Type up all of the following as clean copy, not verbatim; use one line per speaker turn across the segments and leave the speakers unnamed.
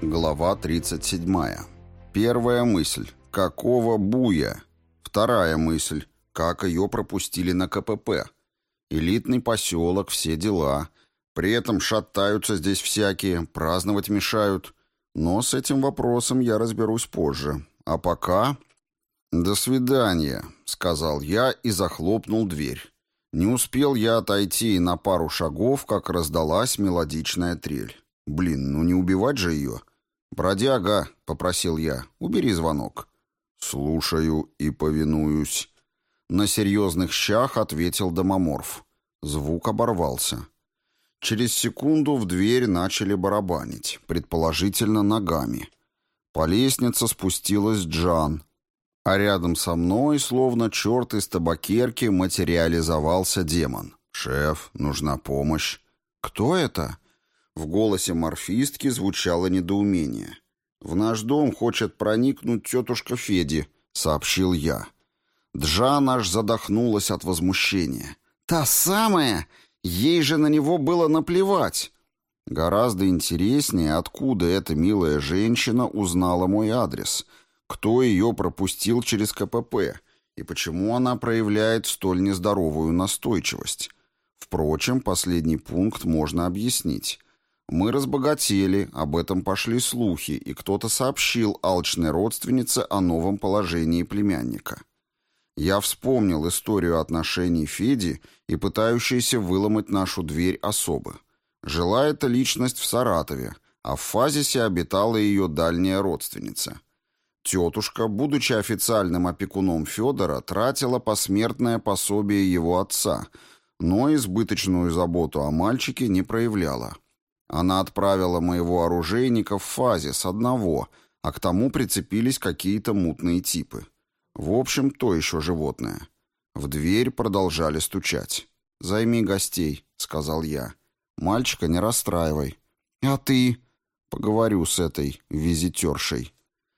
Глава 37. Первая мысль. Какого буя? Вторая мысль. Как ее пропустили на КПП? Элитный поселок, все дела. При этом шатаются здесь всякие, праздновать мешают. Но с этим вопросом я разберусь позже. А пока... «До свидания», — сказал я и захлопнул дверь. Не успел я отойти на пару шагов, как раздалась мелодичная трель. Блин, ну не убивать же ее. «Бродяга», — попросил я, — «убери звонок». «Слушаю и повинуюсь». На серьезных щах ответил домоморф. Звук оборвался. Через секунду в дверь начали барабанить, предположительно ногами. По лестнице спустилась Джан, а рядом со мной, словно черт из табакерки, материализовался демон. «Шеф, нужна помощь». «Кто это?» В голосе морфистки звучало недоумение. «В наш дом хочет проникнуть тетушка Феди», — сообщил я. Джан аж задохнулась от возмущения. «Та самая? Ей же на него было наплевать!» Гораздо интереснее, откуда эта милая женщина узнала мой адрес, кто ее пропустил через КПП и почему она проявляет столь нездоровую настойчивость. Впрочем, последний пункт можно объяснить. Мы разбогатели, об этом пошли слухи, и кто-то сообщил алчной родственнице о новом положении племянника. Я вспомнил историю отношений Феди и пытающейся выломать нашу дверь особы. Жила эта личность в Саратове, а в Фазисе обитала ее дальняя родственница. Тетушка, будучи официальным опекуном Федора, тратила посмертное пособие его отца, но избыточную заботу о мальчике не проявляла. Она отправила моего оружейника в Фазис одного, а к тому прицепились какие-то мутные типы. В общем, то еще животное. В дверь продолжали стучать. «Займи гостей», — сказал я. «Мальчика не расстраивай». «А ты?» «Поговорю с этой визитершей».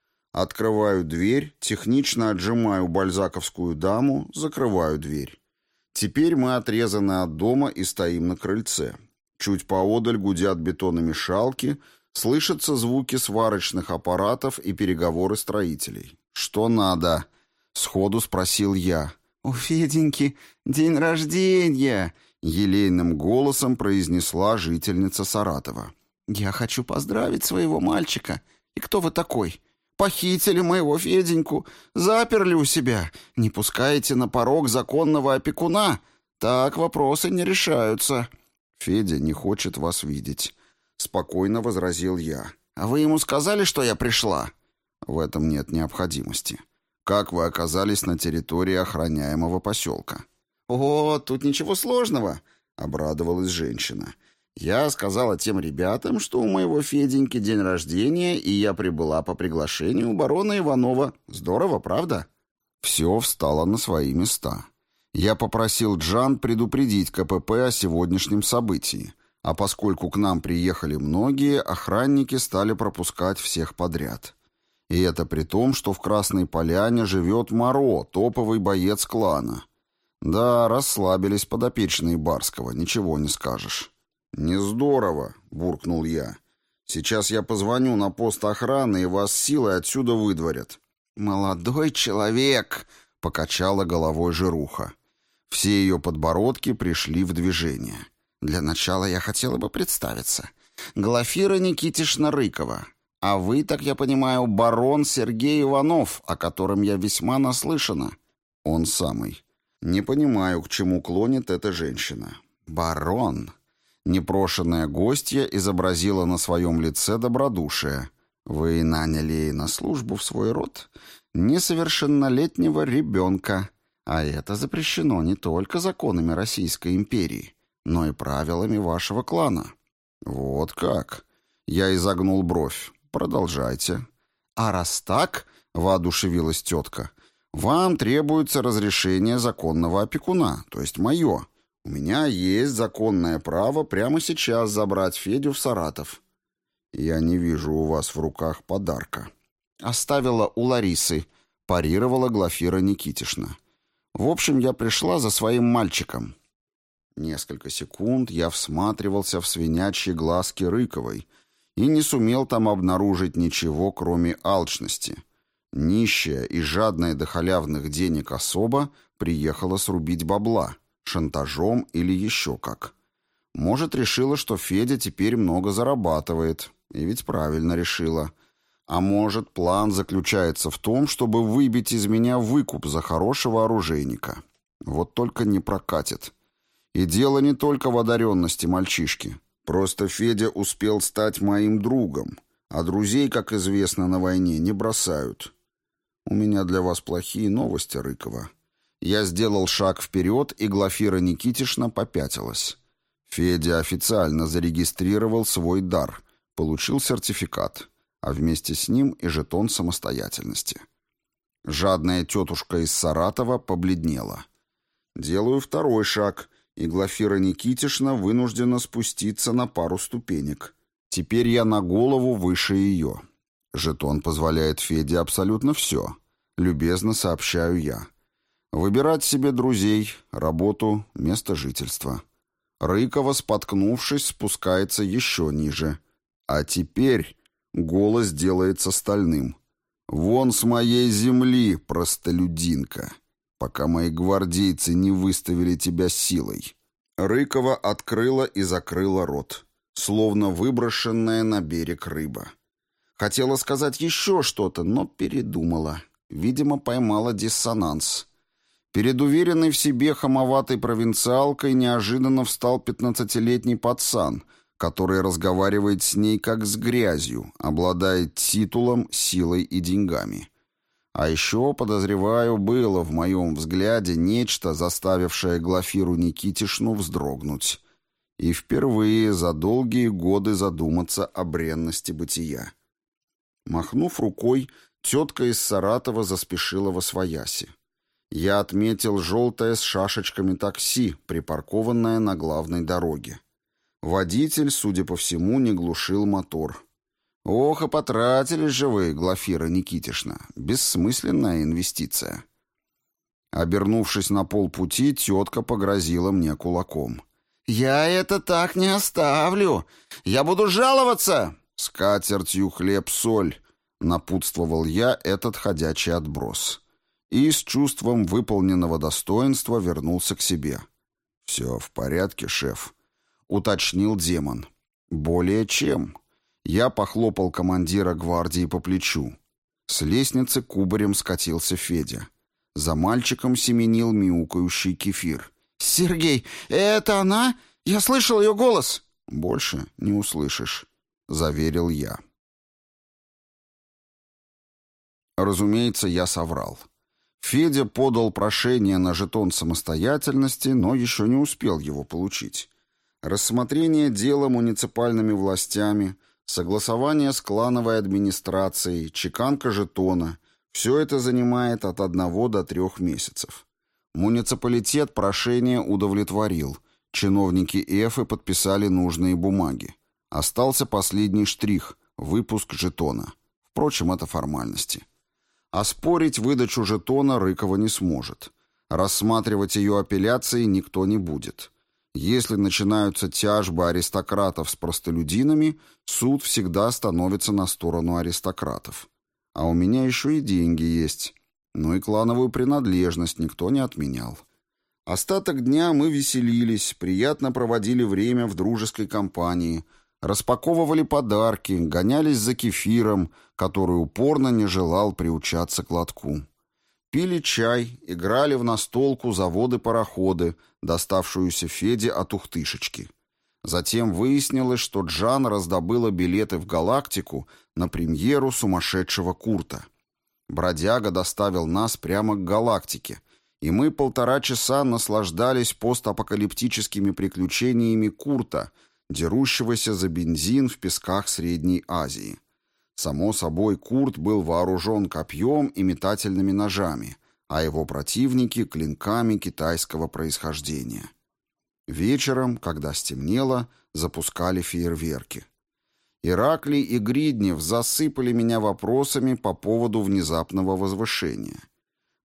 Открываю дверь, технично отжимаю бальзаковскую даму, закрываю дверь. Теперь мы отрезаны от дома и стоим на крыльце. Чуть поодаль гудят бетономешалки, слышатся звуки сварочных аппаратов и переговоры строителей. «Что надо?» — сходу спросил я. «У Феденьки день рождения!» — елейным голосом произнесла жительница Саратова. «Я хочу поздравить своего мальчика. И кто вы такой? Похитили моего Феденьку, заперли у себя, не пускаете на порог законного опекуна? Так вопросы не решаются». «Федя не хочет вас видеть», — спокойно возразил я. «А вы ему сказали, что я пришла?» «В этом нет необходимости. Как вы оказались на территории охраняемого поселка?» «О, тут ничего сложного», — обрадовалась женщина. «Я сказала тем ребятам, что у моего Феденьки день рождения, и я прибыла по приглашению барона Иванова. Здорово, правда?» Все встало на свои места. Я попросил Джан предупредить КПП о сегодняшнем событии, а поскольку к нам приехали многие, охранники стали пропускать всех подряд. И это при том, что в Красной Поляне живет Моро, топовый боец клана. Да, расслабились подопечные Барского, ничего не скажешь. «Не здорово», — буркнул я. «Сейчас я позвоню на пост охраны, и вас силой отсюда выдворят». «Молодой человек», — покачала головой жируха. Все ее подбородки пришли в движение. «Для начала я хотела бы представиться. Глафира Никитишна Рыкова. А вы, так я понимаю, барон Сергей Иванов, о котором я весьма наслышана». «Он самый. Не понимаю, к чему клонит эта женщина». «Барон». Непрошенная гостья изобразила на своем лице добродушие. «Вы наняли на службу в свой род несовершеннолетнего ребенка. А это запрещено не только законами Российской империи, но и правилами вашего клана». «Вот как?» Я изогнул бровь. «Продолжайте». «А раз так, — воодушевилась тетка, — вам требуется разрешение законного опекуна, то есть мое. У меня есть законное право прямо сейчас забрать Федю в Саратов». «Я не вижу у вас в руках подарка». «Оставила у Ларисы», — парировала Глафира Никитишна. «В общем, я пришла за своим мальчиком». Несколько секунд я всматривался в свинячьи глазки Рыковой и не сумел там обнаружить ничего, кроме алчности. Нищая и жадная до халявных денег особа приехала срубить бабла, шантажом или еще как. Может, решила, что Федя теперь много зарабатывает, и ведь правильно решила. А может, план заключается в том, чтобы выбить из меня выкуп за хорошего оружейника. Вот только не прокатит. И дело не только в одаренности мальчишки. Просто Федя успел стать моим другом, а друзей, как известно, на войне не бросают. У меня для вас плохие новости, Рыкова. Я сделал шаг вперед, и Глафира Никитишна попятилась. Федя официально зарегистрировал свой дар, получил сертификат, а вместе с ним и жетон самостоятельности. Жадная тетушка из Саратова побледнела. Делаю второй шаг, и Глафира Никитишна вынуждена спуститься на пару ступенек. Теперь я на голову выше ее. Жетон позволяет Феде абсолютно все. Любезно сообщаю я. Выбирать себе друзей, работу, место жительства. Рыкова, споткнувшись, спускается еще ниже. А теперь голос делается стальным. «Вон с моей земли, простолюдинка, пока мои гвардейцы не выставили тебя силой». Рыкова открыла и закрыла рот, словно выброшенная на берег рыба. Хотела сказать еще что-то, но передумала. Видимо, поймала диссонанс. Перед уверенной в себе хамоватой провинциалкой неожиданно встал 15-летний пацан, который разговаривает с ней как с грязью, обладает титулом, силой и деньгами. А еще, подозреваю, было в моем взгляде нечто, заставившее Глафиру Никитишну вздрогнуть. И впервые за долгие годы задуматься о бренности бытия. Махнув рукой, тетка из Саратова заспешила восвояси. Я отметил желтое с шашечками такси, припаркованное на главной дороге. Водитель, судя по всему, не глушил мотор. Ох, и потратились же вы, Глафира Никитишна. Бессмысленная инвестиция. Обернувшись на полпути, тетка погрозила мне кулаком. «Я это так не оставлю! Я буду жаловаться!» «С катертью хлеб-соль», — напутствовал я этот ходячий отброс. И с чувством выполненного достоинства вернулся к себе. «Все в порядке, шеф», — уточнил демон. «Более чем». Я похлопал командира гвардии по плечу. С лестницы кубарем скатился Федя. За мальчиком семенил мяукающий Кефир. «Сергей, это она? Я слышал ее голос!» «Больше не услышишь», — заверил я. Разумеется, я соврал. Федя подал прошение на жетон самостоятельности, но еще не успел его получить. Рассмотрение дела муниципальными властями, согласование с клановой администрацией, чеканка жетона — все это занимает от 1 до 3 месяцев. Муниципалитет прошение удовлетворил. Чиновники Эфы подписали нужные бумаги. Остался последний штрих — выпуск жетона. Впрочем, это формальности. Оспорить выдачу жетона Рыкова не сможет. Рассматривать ее апелляции никто не будет. Если начинаются тяжбы аристократов с простолюдинами, суд всегда становится на сторону аристократов. А у меня еще и деньги есть. Ну и клановую принадлежность никто не отменял. Остаток дня мы веселились, приятно проводили время в дружеской компании, распаковывали подарки, гонялись за кефиром, который упорно не желал приучаться к лотку. Пили чай, играли в настолку заводы-пароходы, доставшуюся Феде от Ухтышечки. Затем выяснилось, что Джан раздобыла билеты в «Галактику» на премьеру «Сумасшедшего Курта». Бродяга доставил нас прямо к «Галактике», и мы 1,5 часа наслаждались постапокалиптическими приключениями Курта, дерущегося за бензин в песках Средней Азии. Само собой, Курт был вооружен копьем и метательными ножами, а его противники — клинками китайского происхождения. Вечером, когда стемнело, запускали фейерверки. Ираклий и Гриднев засыпали меня вопросами по поводу внезапного возвышения.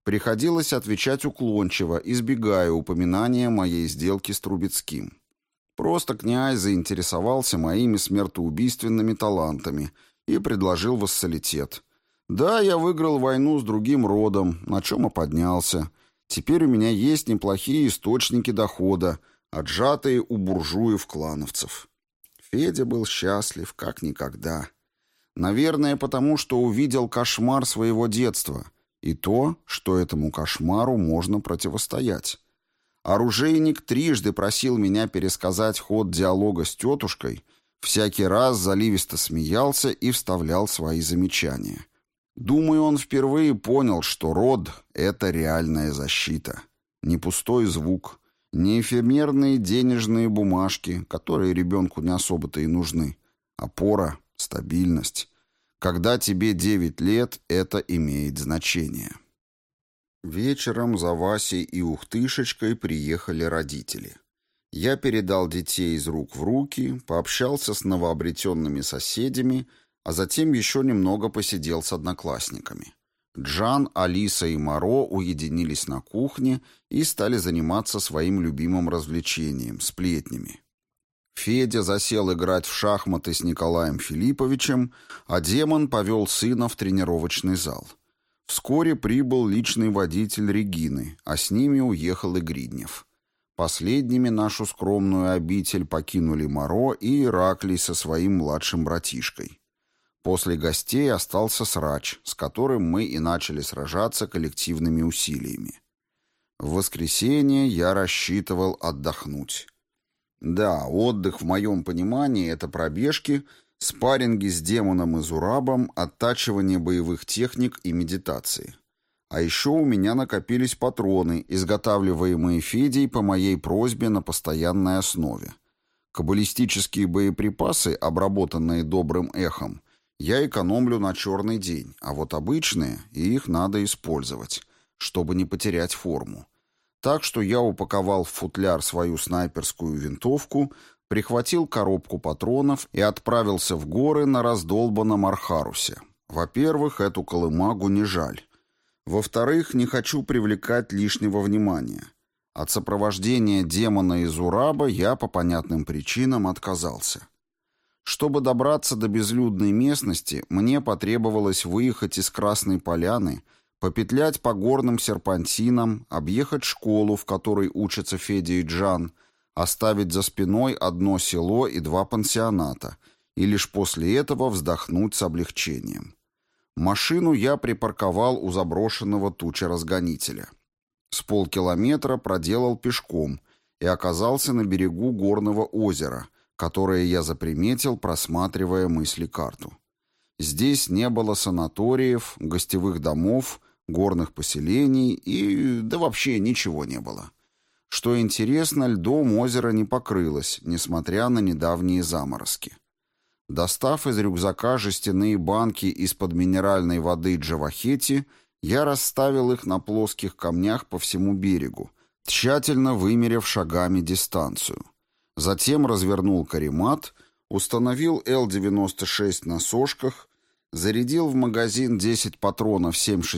Приходилось отвечать уклончиво, избегая упоминания моей сделки с Трубецким. Просто князь заинтересовался моими смертоубийственными талантами и предложил вассалитет. Да, я выиграл войну с другим родом, на чем и поднялся. Теперь у меня есть неплохие источники дохода, отжатые у буржуев-клановцев. Федя был счастлив, как никогда. Наверное, потому что увидел кошмар своего детства и то, что этому кошмару можно противостоять. Оружейник трижды просил меня пересказать ход диалога с тетушкой, всякий раз заливисто смеялся и вставлял свои замечания. Думаю, он впервые понял, что род — это реальная защита. Не пустой звук, не эфемерные денежные бумажки, которые ребенку не особо-то и нужны. Опора, стабильность. Когда тебе 9 лет, это имеет значение. Вечером за Васей и Ухтышечкой приехали родители. Я передал детей из рук в руки, пообщался с новообретенными соседями, а затем еще немного посидел с одноклассниками. Джан, Алиса и Маро уединились на кухне и стали заниматься своим любимым развлечением — сплетнями. Федя засел играть в шахматы с Николаем Филипповичем, а демон повел сына в тренировочный зал. Вскоре прибыл личный водитель Регины, а с ними уехал и Гриднев. Последними нашу скромную обитель покинули Маро и Ираклий со своим младшим братишкой. После гостей остался Срач, с которым мы и начали сражаться коллективными усилиями. В воскресенье я рассчитывал отдохнуть. Да, отдых в моем понимании — это пробежки, спарринги с демоном и Зурабом, оттачивание боевых техник и медитации. А еще у меня накопились патроны, изготавливаемые Федей по моей просьбе на постоянной основе. Каббалистические боеприпасы, обработанные добрым эхом, я экономлю на черный день, а вот обычные, их надо использовать, чтобы не потерять форму. Так что я упаковал в футляр свою снайперскую винтовку, прихватил коробку патронов и отправился в горы на раздолбанном Архарусе. Во-первых, эту колымагу не жаль. Во-вторых, не хочу привлекать лишнего внимания. От сопровождения демона и Зураба я по понятным причинам отказался. Чтобы добраться до безлюдной местности, мне потребовалось выехать из Красной Поляны, попетлять по горным серпантинам, объехать школу, в которой учатся Федя и Джан, оставить за спиной одно село и 2 пансионата, и лишь после этого вздохнуть с облегчением. Машину я припарковал у заброшенного тучеразгонителя. С полкилометра проделал пешком и оказался на берегу горного озера, которое я заприметил, просматривая мысли-карту. Здесь не было санаториев, гостевых домов, горных поселений и да вообще ничего не было. Что интересно, льдом озеро не покрылось, несмотря на недавние заморозки. Достав из рюкзака жестяные банки из-под минеральной воды Джавахети, я расставил их на плоских камнях по всему берегу, тщательно вымерив шагами дистанцию. Затем развернул каремат, установил Л-96 на сошках, зарядил в магазин 10 патронов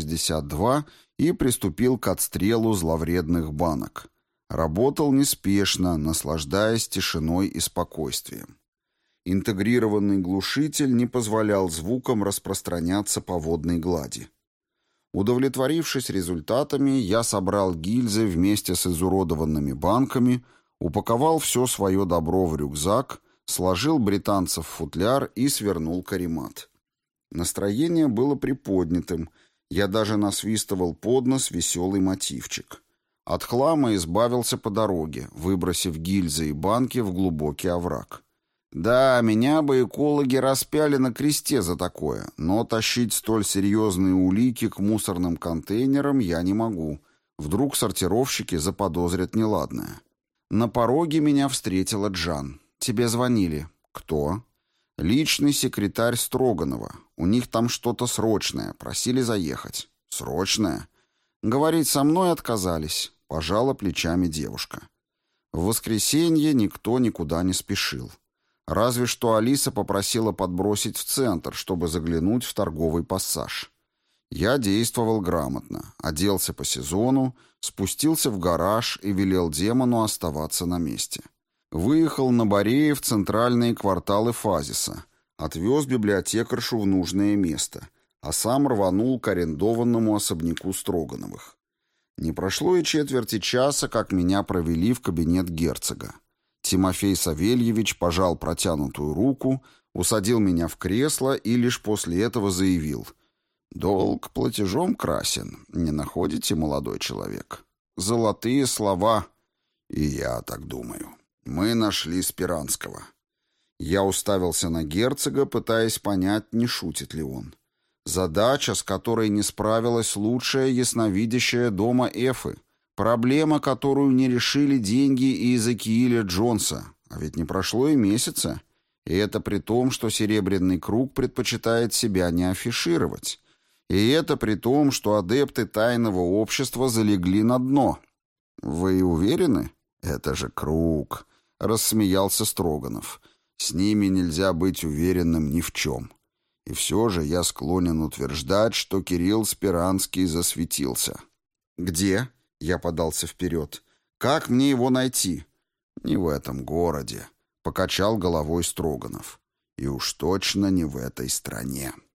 7,62 и приступил к отстрелу зловредных банок. Работал неспешно, наслаждаясь тишиной и спокойствием. Интегрированный глушитель не позволял звукам распространяться по водной глади. Удовлетворившись результатами, я собрал гильзы вместе с изуродованными банками, упаковал все свое добро в рюкзак, сложил британцев в футляр и свернул каремат. Настроение было приподнятым, я даже насвистывал под нос веселый мотивчик. От хлама избавился по дороге, выбросив гильзы и банки в глубокий овраг. Да, меня бы экологи распяли на кресте за такое, но тащить столь серьезные улики к мусорным контейнерам я не могу. Вдруг сортировщики заподозрят неладное. На пороге меня встретила Джан. «Тебе звонили». «Кто?» «Личный секретарь Строганова. У них там что-то срочное. Просили заехать». «Срочное?» «Говорить со мной отказались», — пожала плечами девушка. В воскресенье никто никуда не спешил. Разве что Алиса попросила подбросить в центр, чтобы заглянуть в торговый пассаж. Я действовал грамотно, оделся по сезону, спустился в гараж и велел демону оставаться на месте. Выехал на Бореев в центральные кварталы Фазиса, отвез библиотекаршу в нужное место, а сам рванул к арендованному особняку Строгановых. Не прошло и четверти часа, как меня провели в кабинет герцога. Тимофей Савельевич пожал протянутую руку, усадил меня в кресло и лишь после этого заявил: «Долг платежом красен, не находите, молодой человек? Золотые слова». И я так думаю. Мы нашли Спиранского. Я уставился на герцога, пытаясь понять, не шутит ли он. Задача, с которой не справилась лучшая ясновидящая дома Эфы. Проблема, которую не решили деньги и Эзекииля Джонса. А ведь не прошло и месяца. И это при том, что Серебряный круг предпочитает себя не афишировать. И это при том, что адепты тайного общества залегли на дно. «Вы уверены? Это же круг», — рассмеялся Строганов. «С ними нельзя быть уверенным ни в чем. И все же я склонен утверждать, что Кирилл Спиранский засветился». «Где?» — я подался вперед. «Как мне его найти?» «Не в этом городе», — покачал головой Строганов. «И уж точно не в этой стране».